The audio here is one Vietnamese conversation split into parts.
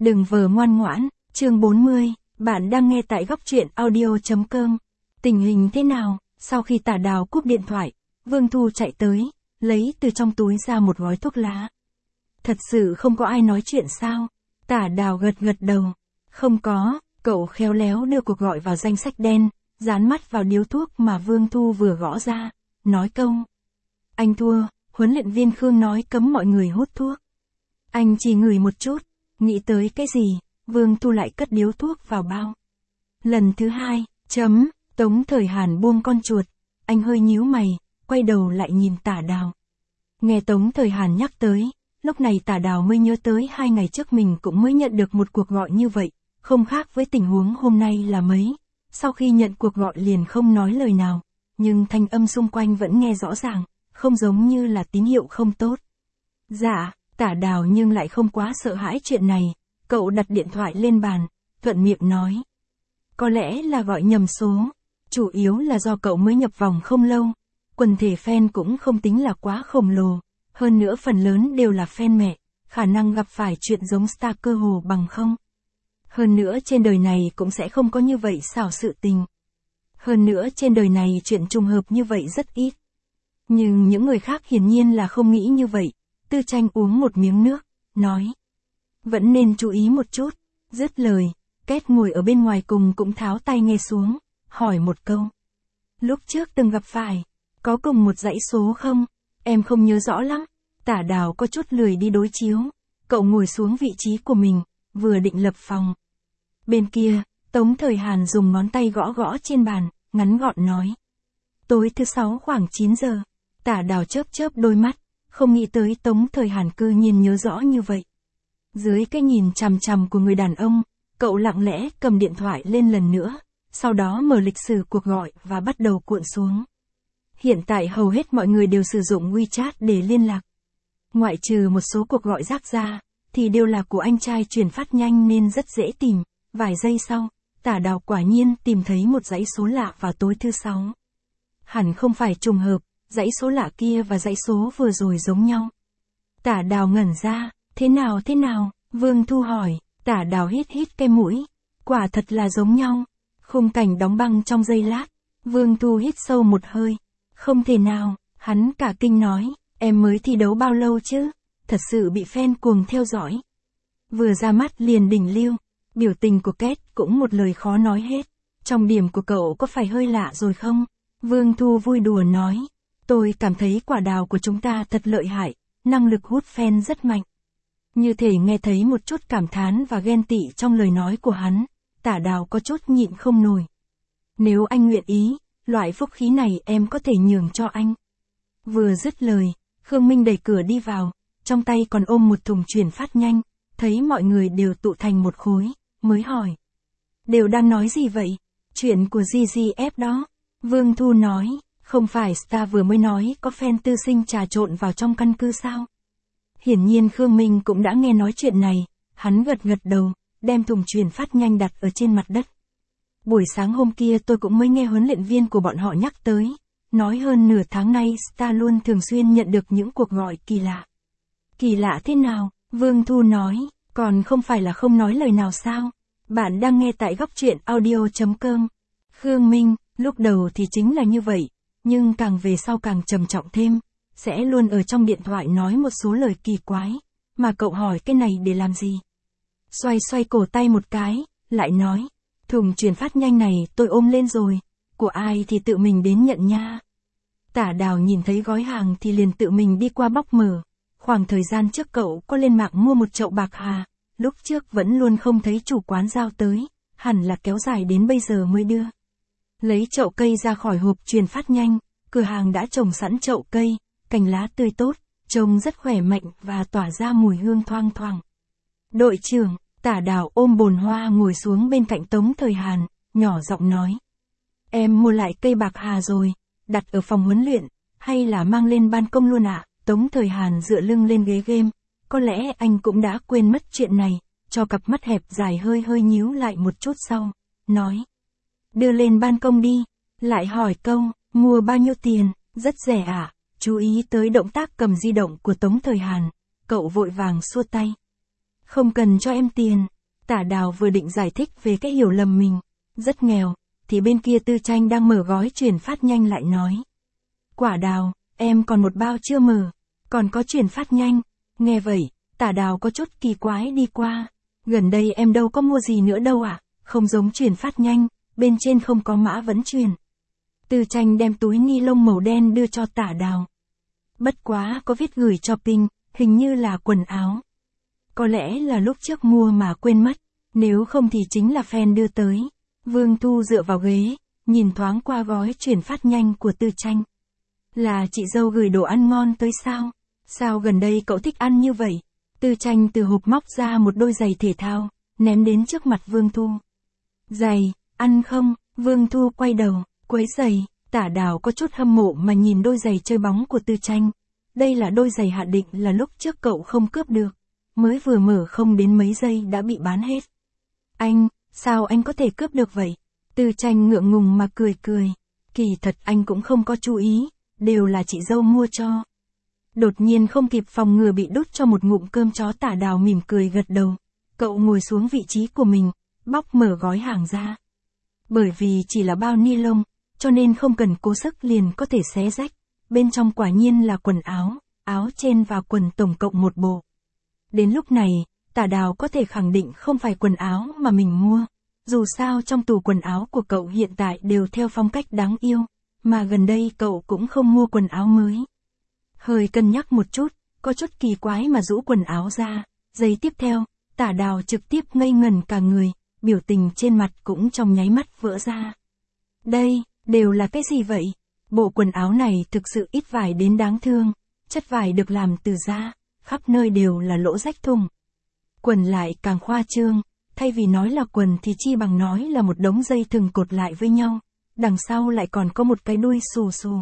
Đừng vờ ngoan ngoãn, chương 40, bạn đang nghe tại góc truyện audio.com. Tình hình thế nào? Sau khi Tả Đào cúp điện thoại, Vương Thu chạy tới, lấy từ trong túi ra một gói thuốc lá. Thật sự không có ai nói chuyện sao? Tả Đào gật gật đầu. Không có, cậu khéo léo đưa cuộc gọi vào danh sách đen, dán mắt vào điếu thuốc mà Vương Thu vừa gõ ra, nói câu. Anh thua, huấn luyện viên Khương nói cấm mọi người hút thuốc. Anh chỉ ngửi một chút, nghĩ tới cái gì, Vương Thu lại cất điếu thuốc vào bao. Lần thứ hai, Tống Thời Hàn buông con chuột, anh hơi nhíu mày, quay đầu lại nhìn Tả Đào. Nghe Tống Thời Hàn nhắc tới, lúc này Tả Đào mới nhớ tới 2 ngày trước mình cũng mới nhận được một cuộc gọi như vậy, không khác với tình huống hôm nay là mấy. Sau khi nhận cuộc gọi liền không nói lời nào, nhưng thanh âm xung quanh vẫn nghe rõ ràng, không giống như là tín hiệu không tốt. Dạ, Tả Đào nhưng lại không quá sợ hãi chuyện này, cậu đặt điện thoại lên bàn, thuận miệng nói. Có lẽ là gọi nhầm số, chủ yếu là do cậu mới nhập vòng không lâu, quần thể fan cũng không tính là quá khổng lồ, hơn nữa phần lớn đều là fan mẹ, khả năng gặp phải chuyện giống star cơ hồ bằng không. Hơn nữa trên đời này cũng sẽ không có như vậy xảo sự tình. Hơn nữa trên đời này chuyện trùng hợp như vậy rất ít. Nhưng những người khác hiển nhiên là không nghĩ như vậy. Tư Tranh uống một miếng nước, nói. Vẫn nên chú ý một chút. Dứt lời, Két ngồi ở bên ngoài cùng cũng tháo tai nghe xuống, hỏi một câu. Lúc trước từng gặp phải, có cùng một dãy số không? Em không nhớ rõ lắm. Tả Đào có chút lười đi đối chiếu. Cậu ngồi xuống vị trí của mình, vừa định lập phòng. Bên kia, Tống Thời Hàn dùng ngón tay gõ gõ trên bàn, ngắn gọn nói. Tối thứ 6 khoảng 9 giờ. Tả Đào chớp chớp đôi mắt, không nghĩ tới Tống Thời Hàn cư nhiên nhớ rõ như vậy. Dưới cái nhìn chằm chằm của người đàn ông, cậu lặng lẽ cầm điện thoại lên lần nữa, sau đó mở lịch sử cuộc gọi và bắt đầu cuộn xuống. Hiện tại hầu hết mọi người đều sử dụng WeChat để liên lạc. Ngoại trừ một số cuộc gọi rác ra, thì đều là của anh trai truyền phát nhanh nên rất dễ tìm. Vài giây sau, Tả Đào quả nhiên tìm thấy một dãy số lạ vào tối thứ 6. Hẳn không phải trùng hợp, dãy số lạ kia và dãy số vừa rồi giống nhau. Tả Đào ngẩn ra, thế nào, Vương Thu hỏi, Tả Đào hít cái mũi, quả thật là giống nhau. Khung cảnh đóng băng trong giây lát, Vương Thu hít sâu một hơi, không thể nào, hắn cả kinh nói, em mới thi đấu bao lâu chứ, thật sự bị fan cuồng theo dõi. Vừa ra mắt liền đỉnh lưu, biểu tình của Két cũng một lời khó nói hết, trong điểm của cậu có phải hơi lạ rồi không? Vương Thu vui đùa nói, tôi cảm thấy quả đào của chúng ta thật lợi hại, năng lực hút fan rất mạnh. Như thể nghe thấy một chút cảm thán và ghen tị trong lời nói của hắn, Tả Đào có chút nhịn không nổi. Nếu anh nguyện ý, loại phúc khí này em có thể nhường cho anh. Vừa dứt lời, Khương Minh đẩy cửa đi vào, trong tay còn ôm một thùng chuyển phát nhanh, thấy mọi người đều tụ thành một khối, mới hỏi. Đều đang nói gì vậy? Chuyện của GGF đó. Vương Thu nói, không phải Star vừa mới nói có fan tư sinh trà trộn vào trong căn cứ sao? Hiển nhiên Khương Minh cũng đã nghe nói chuyện này, hắn gật đầu, đem thùng chuyển phát nhanh đặt ở trên mặt đất. Buổi sáng hôm kia tôi cũng mới nghe huấn luyện viên của bọn họ nhắc tới, nói hơn nửa tháng nay Star luôn thường xuyên nhận được những cuộc gọi kỳ lạ. Kỳ lạ thế nào? Vương Thu nói, còn không phải là không nói lời nào sao? Bạn đang nghe tại góc truyện audio.com. Khương Minh, lúc đầu thì chính là như vậy, nhưng càng về sau càng trầm trọng thêm, sẽ luôn ở trong điện thoại nói một số lời kỳ quái, mà cậu hỏi cái này để làm gì? Xoay cổ tay một cái, lại nói, thùng chuyển phát nhanh này tôi ôm lên rồi, của ai thì tự mình đến nhận nha. Tả Đào nhìn thấy gói hàng thì liền tự mình đi qua bóc mở. Khoảng thời gian trước cậu có lên mạng mua một chậu bạc hà, lúc trước vẫn luôn không thấy chủ quán giao tới, hẳn là kéo dài đến bây giờ mới đưa. Lấy chậu cây ra khỏi hộp truyền phát nhanh, cửa hàng đã trồng sẵn chậu cây, cành lá tươi tốt, trông rất khỏe mạnh và tỏa ra mùi hương thoang thoảng. Đội trưởng, Tả Đào ôm bồn hoa ngồi xuống bên cạnh Tống Thời Hàn, nhỏ giọng nói. Em mua lại cây bạc hà rồi, đặt ở phòng huấn luyện, hay là mang lên ban công luôn ạ? Tống Thời Hàn dựa lưng lên ghế game, có lẽ anh cũng đã quên mất chuyện này, cho cặp mắt hẹp dài hơi nhíu lại một chút sau, nói. Đưa lên ban công đi, lại hỏi câu, mua bao nhiêu tiền, rất rẻ ạ. Chú ý tới động tác cầm di động của Tống Thời Hàn, cậu vội vàng xua tay. Không cần cho em tiền, Tả Đào vừa định giải thích về cái hiểu lầm mình rất nghèo, thì bên kia Tư Tranh đang mở gói chuyển phát nhanh lại nói. Quả Đào, em còn một bao chưa mở, còn có chuyển phát nhanh. Nghe vậy, Tả Đào có chút kỳ quái đi qua. Gần đây em đâu có mua gì nữa đâu ạ, không giống chuyển phát nhanh, bên trên không có mã vẫn truyền. Tư Tranh đem túi ni lông màu đen đưa cho Tả Đào. Bất quá có viết gửi cho Pinh, hình như là quần áo. Có lẽ là lúc trước mua mà quên mất, nếu không thì chính là fan đưa tới. Vương Thu dựa vào ghế, nhìn thoáng qua gói chuyển phát nhanh của Tư Tranh. Là chị dâu gửi đồ ăn ngon tới sao? Sao gần đây cậu thích ăn như vậy? Tư Tranh từ hộp móc ra một đôi giày thể thao, ném đến trước mặt Vương Thu. Giày, ăn không? Vương Thu quay đầu, quấy giày. Tả Đào có chút hâm mộ mà nhìn đôi giày chơi bóng của Tư Tranh. Đây là đôi giày hạ định là lúc trước cậu không cướp được. Mới vừa mở không đến mấy giây đã bị bán hết. Anh, sao anh có thể cướp được vậy? Tư Tranh ngượng ngùng mà cười cười. Kỳ thật anh cũng không có chú ý, đều là chị dâu mua cho. Đột nhiên không kịp phòng ngừa bị đút cho một ngụm cơm chó. Tả Đào mỉm cười gật đầu. Cậu ngồi xuống vị trí của mình, bóc mở gói hàng ra. Bởi vì chỉ là bao ni lông, cho nên không cần cố sức liền có thể xé rách. Bên trong quả nhiên là quần áo, áo trên và quần tổng cộng một bộ. Đến lúc này, Tả Đào có thể khẳng định không phải quần áo mà mình mua. Dù sao trong tủ quần áo của cậu hiện tại đều theo phong cách đáng yêu, mà gần đây cậu cũng không mua quần áo mới. Hơi cân nhắc một chút, có chút kỳ quái mà rũ quần áo ra. Giây tiếp theo, Tả Đào trực tiếp ngây ngẩn cả người, biểu tình trên mặt cũng trong nháy mắt vỡ ra. Đây, đều là cái gì vậy? Bộ quần áo này thực sự ít vải đến đáng thương, chất vải được làm từ da, khắp nơi đều là lỗ rách thùng. Quần lại càng khoa trương, thay vì nói là quần thì chi bằng nói là một đống dây thừng cột lại với nhau, đằng sau lại còn có một cái đuôi xù xù.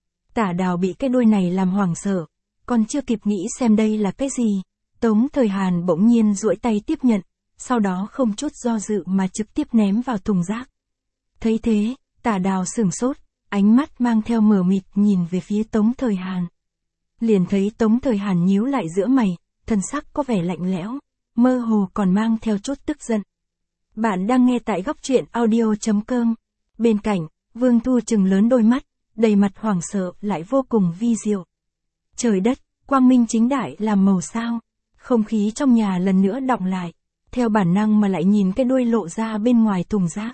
Tả Đào bị cái đuôi này làm hoảng sợ, còn chưa kịp nghĩ xem đây là cái gì, Tống Thời Hàn bỗng nhiên duỗi tay tiếp nhận, sau đó không chút do dự mà trực tiếp ném vào thùng rác. Thấy thế, Tả Đào sửng sốt, ánh mắt mang theo mờ mịt nhìn về phía Tống Thời Hàn. Liền thấy Tống Thời Hàn nhíu lại giữa mày, thân sắc có vẻ lạnh lẽo, mơ hồ còn mang theo chút tức giận. Bạn đang nghe tại góc truyện audio.com. Bên cạnh, Vương Thu trừng lớn đôi mắt, đầy mặt hoảng sợ lại vô cùng vi diệu. Trời đất, quang minh chính đại làm màu sao? Không khí trong nhà lần nữa đọng lại, theo bản năng mà lại nhìn cái đuôi lộ ra bên ngoài thùng rác.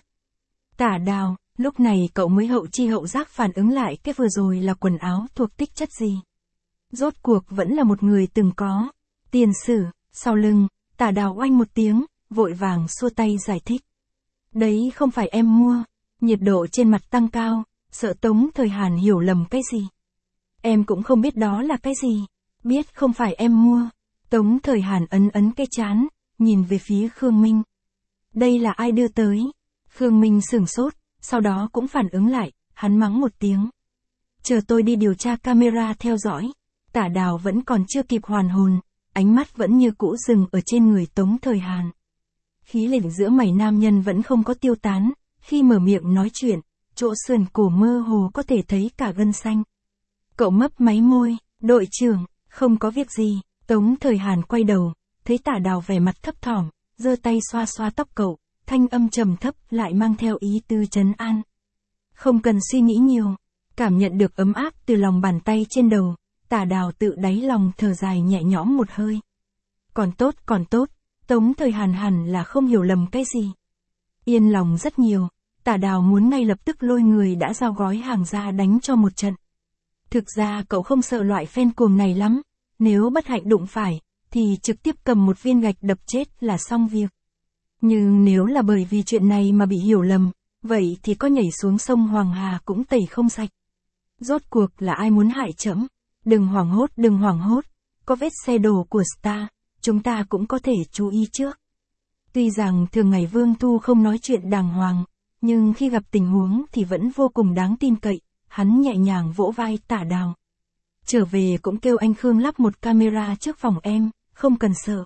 Tả Đào, lúc này cậu mới hậu chi hậu giác phản ứng lại cái vừa rồi là quần áo thuộc tích chất gì. Rốt cuộc vẫn là một người từng có tiền sử. Sau lưng, Tả Đào oanh một tiếng, vội vàng xua tay giải thích. Đấy không phải em mua. Nhiệt độ trên mặt tăng cao, sợ Tống Thời Hàn hiểu lầm cái gì. Em cũng không biết đó là cái gì. Biết không phải em mua. Tống Thời Hàn ấn ấn cái trán, nhìn về phía Khương Minh. Đây là ai đưa tới? Khương Minh sửng sốt, sau đó cũng phản ứng lại, hắn mắng một tiếng. Chờ tôi đi điều tra camera theo dõi. Tả Đào vẫn còn chưa kịp hoàn hồn, ánh mắt vẫn như cũ dừng ở trên người Tống Thời Hàn. Khí lạnh giữa mày nam nhân vẫn không có tiêu tán, khi mở miệng nói chuyện, chỗ sườn cổ mơ hồ có thể thấy cả gân xanh. Cậu mấp máy môi, đội trưởng, không có việc gì. Tống Thời Hàn quay đầu, thấy Tả Đào vẻ mặt thấp thỏm, giơ tay xoa xoa tóc cậu, thanh âm trầm thấp lại mang theo ý tư trấn an. Không cần suy nghĩ nhiều, cảm nhận được ấm áp từ lòng bàn tay trên đầu, Tả Đào tự đáy lòng thở dài nhẹ nhõm một hơi. Còn tốt, Tống Thời Hàn hẳn là không hiểu lầm cái gì. Yên lòng rất nhiều, Tả Đào muốn ngay lập tức lôi người đã giao gói hàng ra đánh cho một trận. Thực ra cậu không sợ loại fan cuồng này lắm, nếu bất hạnh đụng phải, thì trực tiếp cầm một viên gạch đập chết là xong việc. Nhưng nếu là bởi vì chuyện này mà bị hiểu lầm, vậy thì có nhảy xuống sông Hoàng Hà cũng tẩy không sạch. Rốt cuộc là ai muốn hại trẫm? Đừng hoảng hốt, có vết xe đổ của Star, chúng ta cũng có thể chú ý trước. Tuy rằng thường ngày Vương Thu không nói chuyện đàng hoàng, nhưng khi gặp tình huống thì vẫn vô cùng đáng tin cậy, hắn nhẹ nhàng vỗ vai Tả Đào. Trở về cũng kêu anh Khương lắp một camera trước phòng em, không cần sợ.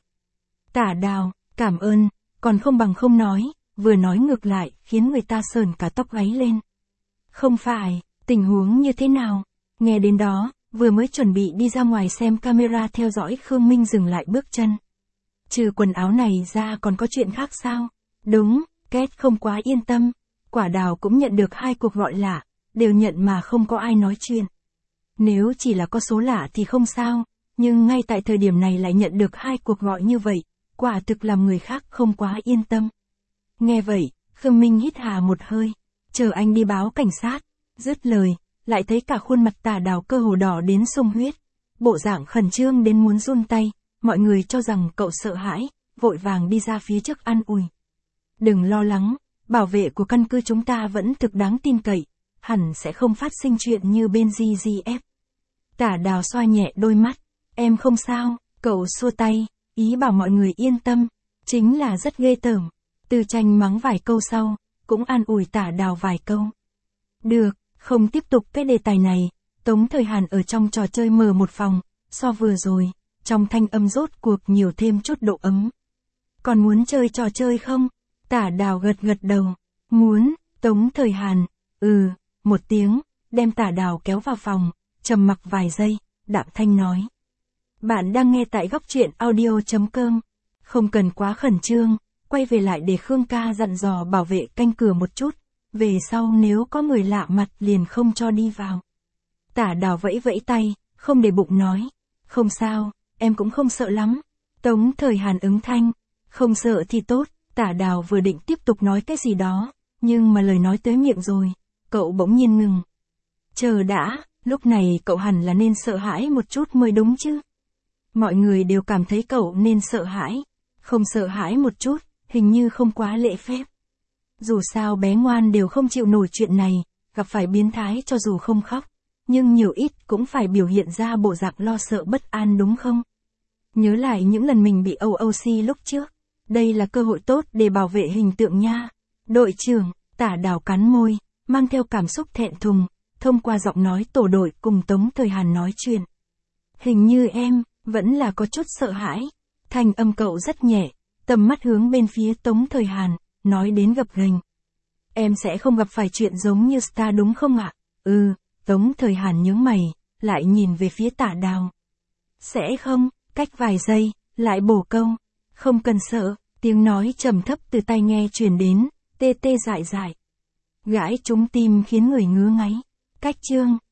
Tả Đào, cảm ơn, còn không bằng không nói, vừa nói ngược lại, khiến người ta sờn cả tóc gáy lên. Không phải, tình huống như thế nào? Nghe đến đó, vừa mới chuẩn bị đi ra ngoài xem camera theo dõi Khương Minh dừng lại bước chân. Trừ quần áo này ra còn có chuyện khác sao? Đúng, Kết không quá yên tâm. Quả Đào cũng nhận được 2 cuộc gọi lạ, đều nhận mà không có ai nói chuyện. Nếu chỉ là có số lạ thì không sao, nhưng ngay tại thời điểm này lại nhận được 2 cuộc gọi như vậy, quả thực làm người khác không quá yên tâm. Nghe vậy, Khương Minh hít hà một hơi, chờ anh đi báo cảnh sát. Dứt lời, lại thấy cả khuôn mặt Tả Đào cơ hồ đỏ đến sung huyết. Bộ dạng khẩn trương đến muốn run tay, mọi người cho rằng cậu sợ hãi, vội vàng đi ra phía trước an ủi. Đừng lo lắng, bảo vệ của căn cứ chúng ta vẫn thực đáng tin cậy, hẳn sẽ không phát sinh chuyện như bên GGF. Tả Đào xoa nhẹ đôi mắt, em không sao, cậu xua tay, ý bảo mọi người yên tâm, chính là rất ghê tởm. Từ Tranh mắng vài câu sau, cũng an ủi Tả Đào vài câu. Được, không tiếp tục cái đề tài này, Tống Thời Hàn ở trong trò chơi mở một phòng, so vừa rồi, trong thanh âm rốt cuộc nhiều thêm chút độ ấm. Còn muốn chơi trò chơi không? Tả Đào gật gật đầu, muốn. Tống Thời Hàn, một tiếng, đem Tả Đào kéo vào phòng, trầm mặc vài giây, đạm thanh nói. Bạn đang nghe tại góc truyện audio.com, không cần quá khẩn trương, quay về lại để Khương ca dặn dò bảo vệ canh cửa một chút, về sau nếu có người lạ mặt liền không cho đi vào. Tả Đào vẫy vẫy tay, không để bụng nói, không sao, em cũng không sợ lắm. Tống Thời Hàn ứng thanh, không sợ thì tốt. Tả Đào vừa định tiếp tục nói cái gì đó, nhưng mà lời nói tới miệng rồi, cậu bỗng nhiên ngừng. Chờ đã, lúc này cậu hẳn là nên sợ hãi một chút mới đúng chứ. Mọi người đều cảm thấy cậu nên sợ hãi, không sợ hãi một chút, hình như không quá lễ phép. Dù sao bé ngoan đều không chịu nổi chuyện này, gặp phải biến thái cho dù không khóc, nhưng nhiều ít cũng phải biểu hiện ra bộ dạng lo sợ bất an đúng không? Nhớ lại những lần mình bị OOC lúc trước. Đây là cơ hội tốt để bảo vệ hình tượng nha. Đội trưởng, Tả Đào cắn môi, mang theo cảm xúc thẹn thùng, thông qua giọng nói tổ đội cùng Tống Thời Hàn nói chuyện. Hình như em, vẫn là có chút sợ hãi. Thanh âm cậu rất nhẹ, tầm mắt hướng bên phía Tống Thời Hàn, nói đến gập ghềnh. Em sẽ không gặp phải chuyện giống như Star đúng không ạ? Tống Thời Hàn nhướng mày, lại nhìn về phía Tả Đào. Sẽ không, cách vài giây, lại bổ câu. Không cần sợ, tiếng nói trầm thấp từ tai nghe truyền đến, tê tê dại dại. Gãi trúng tim khiến người ngứa ngáy. Cách chương.